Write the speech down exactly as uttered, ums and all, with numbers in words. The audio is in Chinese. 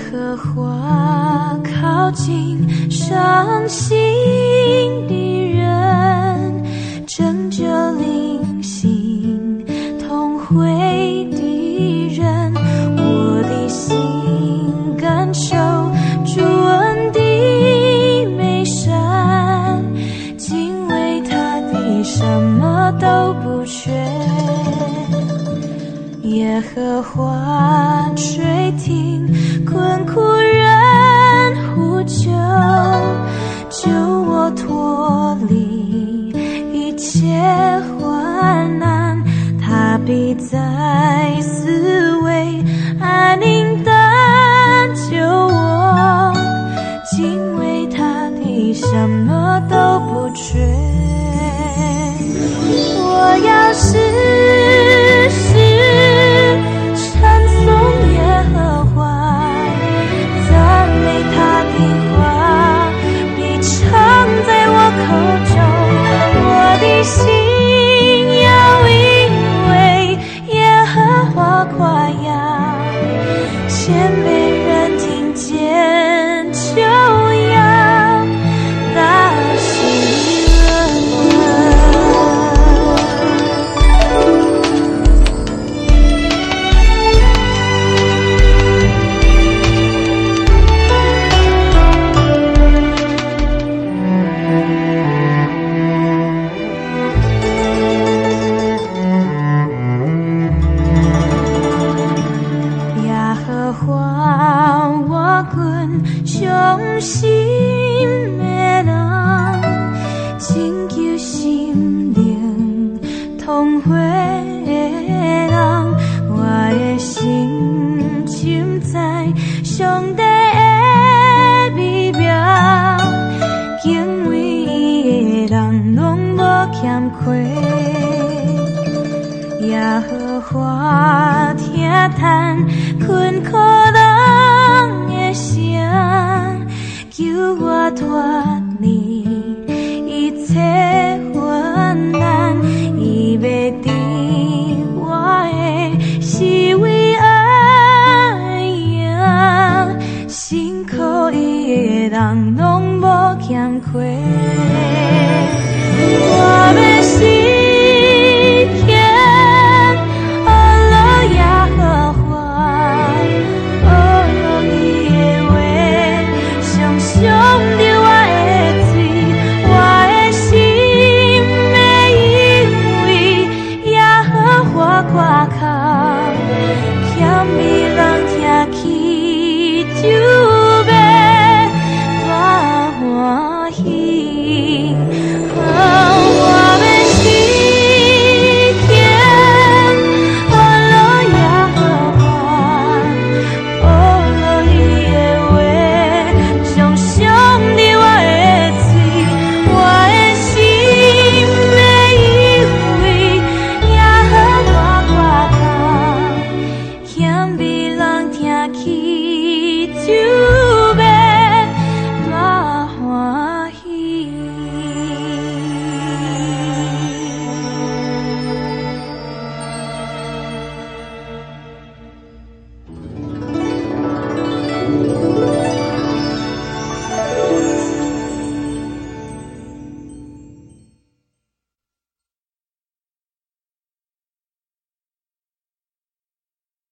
和华靠近伤心的人，拯救灵性同会的人，我的心感受主恩的美善，敬畏他的什么都不缺。耶和华垂听困苦人呼救，救我脱离一切患难，他必在四围安宁地救我，敬畏他的什么都不缺。我要时时称颂耶和华，赞美他的话必常在我口中，我的心要因为耶和华夸耀，谦卑人听见就要大喜乐。耶和华我君忠心的人，拯救心灵同会的人，我的心浸在上帝的美妙，敬畏伊的人拢无欠亏。耶和华听叹困苦人的声，救我脱离一切患难，伊要治我的是为爱赢，辛苦伊的人拢无欠亏。